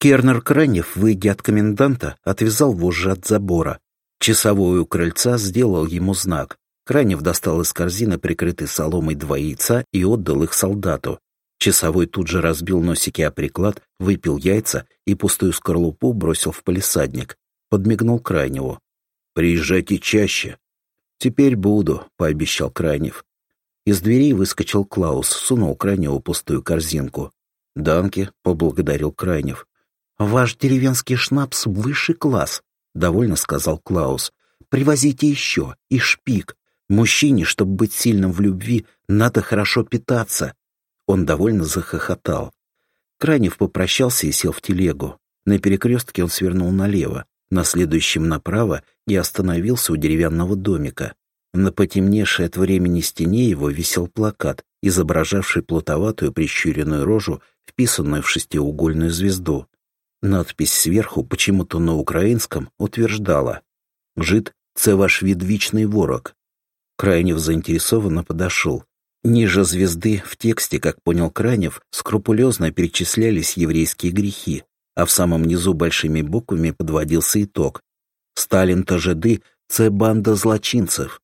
Кернер Крайнев, выйдя от коменданта, отвязал вожжи от забора. Часовой у крыльца сделал ему знак. Крайнев достал из корзины, прикрытой соломой, 2 яйца и отдал их солдату. Часовой тут же разбил носики о приклад, выпил яйца и пустую скорлупу бросил в палисадник. Подмигнул Крайневу. «Приезжайте чаще». «Теперь буду», — пообещал Крайнев. Из дверей выскочил Клаус, сунул Крайневу пустую корзинку. «Данке», — поблагодарил Крайнев. «Ваш деревенский шнапс — высший класс», — довольно сказал Клаус. «Привозите еще, и шпик. Мужчине, чтобы быть сильным в любви, надо хорошо питаться». Он довольно захохотал. Крайнев попрощался и сел в телегу. На перекрестке он свернул налево, на следующем направо и остановился у деревянного домика. На потемневшей от времени стене его висел плакат, изображавший плутоватую прищуренную рожу, вписанную в шестиугольную звезду. Надпись сверху, почему-то на украинском, утверждала: «Жид — це ваш відвічний ворог». Крайнев заинтересованно подошел. Ниже звезды в тексте, как понял Крайнев, скрупулезно перечислялись еврейские грехи, а в самом низу большими буквами подводился итог. «Сталин та жиды — це банда злочинцев».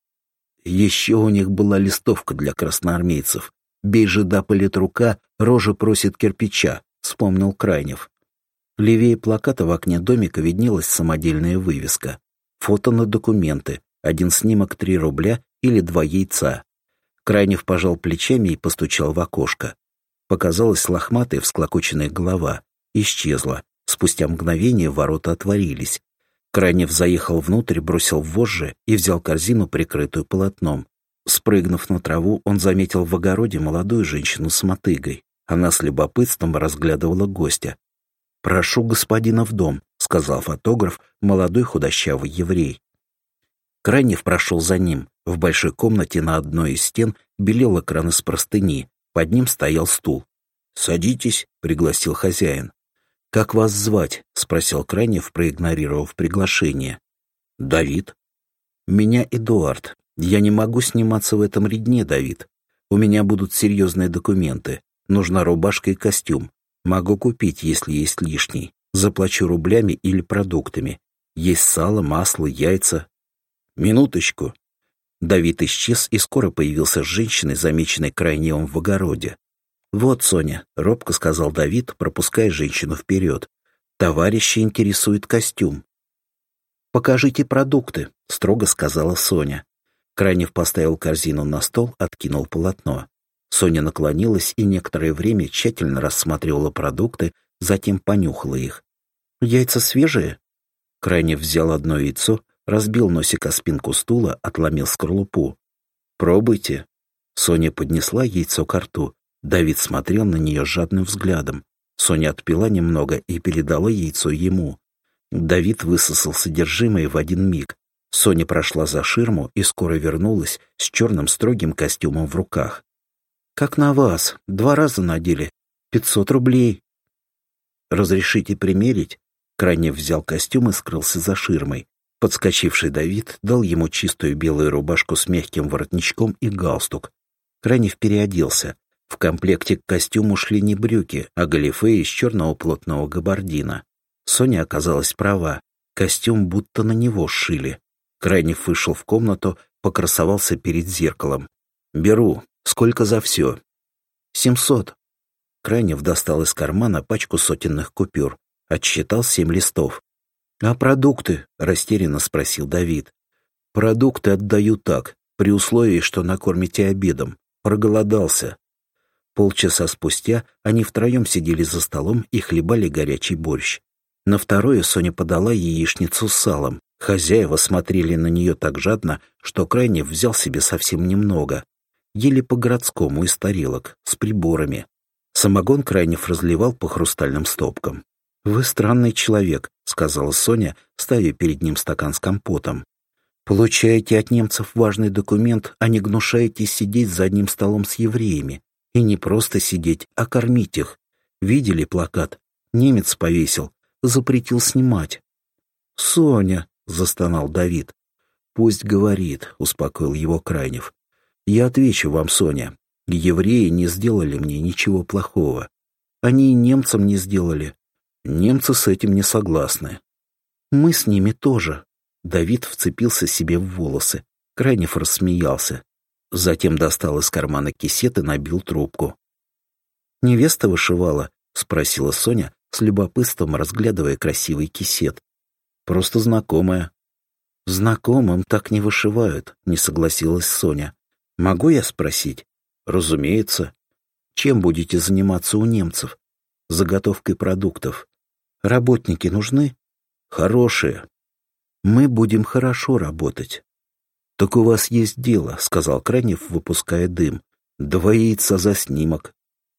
Еще у них была листовка для красноармейцев. «Бей жида политрука, рожа просит кирпича», — вспомнил Крайнев. Левее плаката в окне домика виднелась самодельная вывеска. Фото на документы, 1 снимок 3 рубля или 2 яйца. Крайнев пожал плечами и постучал в окошко. Показалась лохматая всклокоченная голова. Исчезла. Спустя мгновение ворота отворились. Крайнев заехал внутрь, бросил вожжи и взял корзину, прикрытую полотном. Спрыгнув на траву, он заметил в огороде молодую женщину с мотыгой. Она с любопытством разглядывала гостя. «Прошу господина в дом», — сказал фотограф, молодой худощавый еврей. Крайнев прошел за ним. В большой комнате на одной из стен белел экран из простыни. Под ним стоял стул. «Садитесь», — пригласил хозяин. «Как вас звать?» — спросил Крайнев, проигнорировав приглашение. «Давид». «Меня Эдуард. Я не могу сниматься в этом рядне, Давид. У меня будут серьезные документы. Нужна рубашка и костюм. Могу купить, если есть лишний. Заплачу рублями или продуктами. Есть сало, масло, яйца». «Минуточку». Давид исчез и скоро появился с женщиной, замеченной Крайневым в огороде. «Вот, Соня», — робко сказал Давид, пропуская женщину вперед. «Товарища интересует костюм». «Покажите продукты», — строго сказала Соня. Крайнев поставил корзину на стол, откинул полотно. Соня наклонилась и некоторое время тщательно рассматривала продукты, затем понюхала их. «Яйца свежие?» Крайнев взял одно яйцо, разбил носик о спинку стула, отломил скорлупу. «Пробуйте». Соня поднесла яйцо ко рту. Давид смотрел на нее жадным взглядом. Соня отпила немного и передала яйцо ему. Давид высосал содержимое в 1 миг. Соня прошла за ширму и скоро вернулась с черным строгим костюмом в руках. «Как на вас, 2 раза надели. 500 рублей». «Разрешите примерить?» Крайнев взял костюм и скрылся за ширмой. Подскочивший Давид дал ему чистую белую рубашку с мягким воротничком и галстук. Крайнев переоделся. В комплекте к костюму шли не брюки, а галифе из черного плотного габардина. Соня оказалась права. Костюм будто на него сшили. Крайнев вышел в комнату, покрасовался перед зеркалом. «Беру. Сколько за все?» 700. Крайнев достал из кармана пачку сотенных купюр. Отсчитал 7 листов. «А продукты?» — растерянно спросил Давид. «Продукты отдаю так, при условии, что накормите обедом. Проголодался». Полчаса спустя они втроем сидели за столом и хлебали горячий борщ. На второе Соня подала яичницу с салом. Хозяева смотрели на нее так жадно, что Крайнев взял себе совсем немного. Ели по-городскому из тарелок, с приборами. Самогон Крайнев разливал по хрустальным стопкам. «Вы странный человек», — сказала Соня, ставя перед ним стакан с компотом. «Получаете от немцев важный документ, а не гнушаетесь сидеть за одним столом с евреями. И не просто сидеть, а кормить их. Видели плакат? Немец повесил, запретил снимать». «Соня», — застонал Давид. «Пусть говорит», — успокоил его Крайнев. «Я отвечу вам, Соня. Евреи не сделали мне ничего плохого. Они и немцам не сделали. Немцы с этим не согласны. Мы с ними тоже. Давид вцепился себе в волосы. Крайнев рассмеялся. Затем достал из кармана кисет и набил трубку. «Невеста вышивала?» — спросила Соня, с любопытством разглядывая красивый кисет. «Просто знакомая». «Знакомым так не вышивают», — не согласилась Соня. «Могу я спросить?» «Разумеется. Чем будете заниматься у немцев?» «Заготовкой продуктов. Работники нужны?» «Хорошие. Мы будем хорошо работать». «Так у вас есть дело», — сказал Крайнев, выпуская дым. «2 яйца за снимок».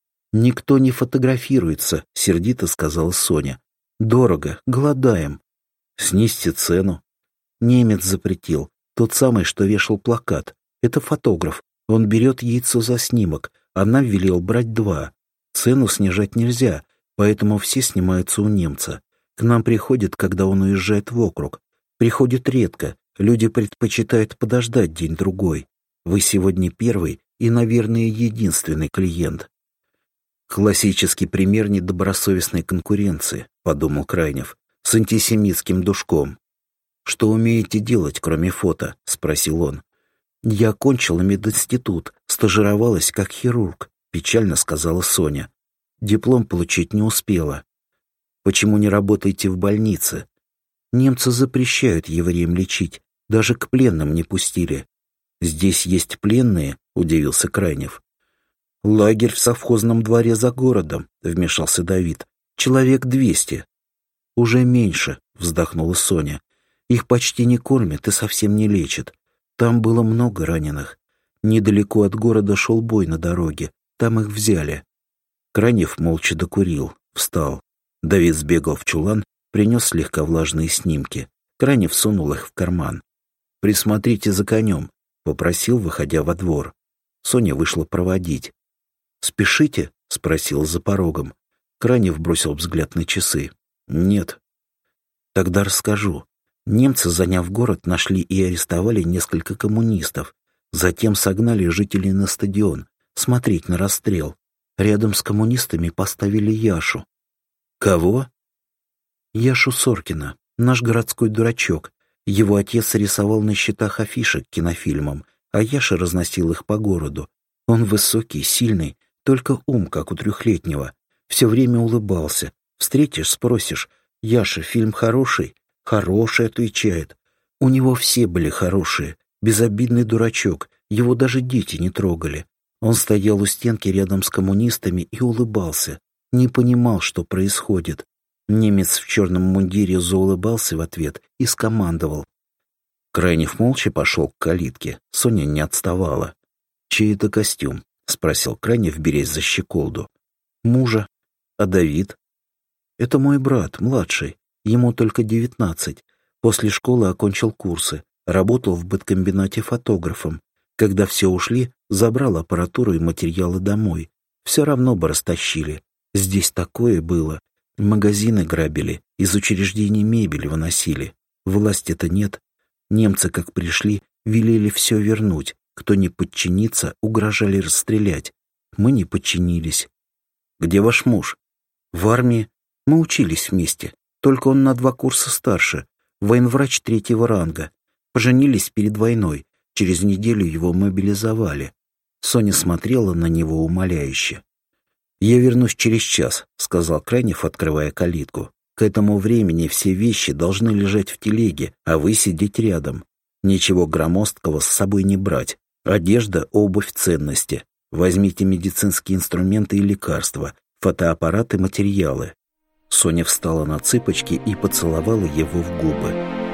«Никто не фотографируется», — сердито сказала Соня. «Дорого, голодаем». «Снизьте цену». Немец запретил. Тот самый, что вешал плакат. Это фотограф. Он берет яйцо за снимок, а нам велел брать 2. Цену снижать нельзя, поэтому все снимаются у немца. К нам приходит, когда он уезжает в округ. Приходит редко. Люди предпочитают подождать день-другой. Вы сегодня первый и, наверное, единственный клиент. Классический пример недобросовестной конкуренции, подумал Крайнев, с антисемитским душком. «Что умеете делать, кроме фото?» — спросил он. «Я окончила мединститут, стажировалась как хирург», — печально сказала Соня. «Диплом получить не успела». «Почему не работаете в больнице?» «Немцы запрещают евреям лечить, даже к пленным не пустили». «Здесь есть пленные?» — удивился Крайнев. «Лагерь в совхозном дворе за городом», — вмешался Давид. «Человек 200». «Уже меньше», — вздохнула Соня. «Их почти не кормят и совсем не лечат. Там было много раненых. Недалеко от города шел бой на дороге. Там их взяли». Крайнев молча докурил, встал. Давид сбегал в чулан, принес слегка влажные снимки. Крайнев сунул их в карман. «Присмотрите за конем», — попросил, выходя во двор. Соня вышла проводить. «Спешите?» — спросил за порогом. Крайнев бросил взгляд на часы. «Нет». «Тогда расскажу. Немцы, заняв город, нашли и арестовали несколько коммунистов. Затем согнали жителей на стадион, смотреть на расстрел. Рядом с коммунистами поставили Яшу». «Кого?» «Яшу Соркина, наш городской дурачок. Его отец рисовал на щитах афиши к кинофильмам, а Яша разносил их по городу. Он высокий, сильный, только ум, как у 3-летнего. Все время улыбался. Встретишь, спросишь: «Яша, фильм хороший?» «Хороший», — отвечает. У него все были хорошие. Безобидный дурачок. Его даже дети не трогали. Он стоял у стенки рядом с коммунистами и улыбался. Не понимал, что происходит. Немец в черном мундире заулыбался в ответ и скомандовал. Крайнев молча пошел к калитке. Соня не отставала. «Чей это костюм?» — спросил Крайнев, берясь за щеколду. «Мужа. А Давид?» «Это мой брат, младший. Ему только 19. После школы окончил курсы. Работал в быткомбинате фотографом. Когда все ушли, забрал аппаратуру и материалы домой. Все равно бы растащили. Здесь такое было. Магазины грабили, из учреждений мебель выносили. Власти-то нет. Немцы, как пришли, велели все вернуть. Кто не подчинится, угрожали расстрелять. Мы не подчинились». «Где ваш муж?» «В армии. Мы учились вместе. Только он на 2 курса старше. Военврач 3-го ранга. Поженились перед войной. Через неделю его мобилизовали». Соня смотрела на него умоляюще. «Я вернусь через час», — сказал Крайнев, открывая калитку. «К этому времени все вещи должны лежать в телеге, а вы сидеть рядом. Ничего громоздкого с собой не брать. Одежда, обувь, ценности. Возьмите медицинские инструменты и лекарства, фотоаппараты, материалы». Соня встала на цыпочки и поцеловала его в губы.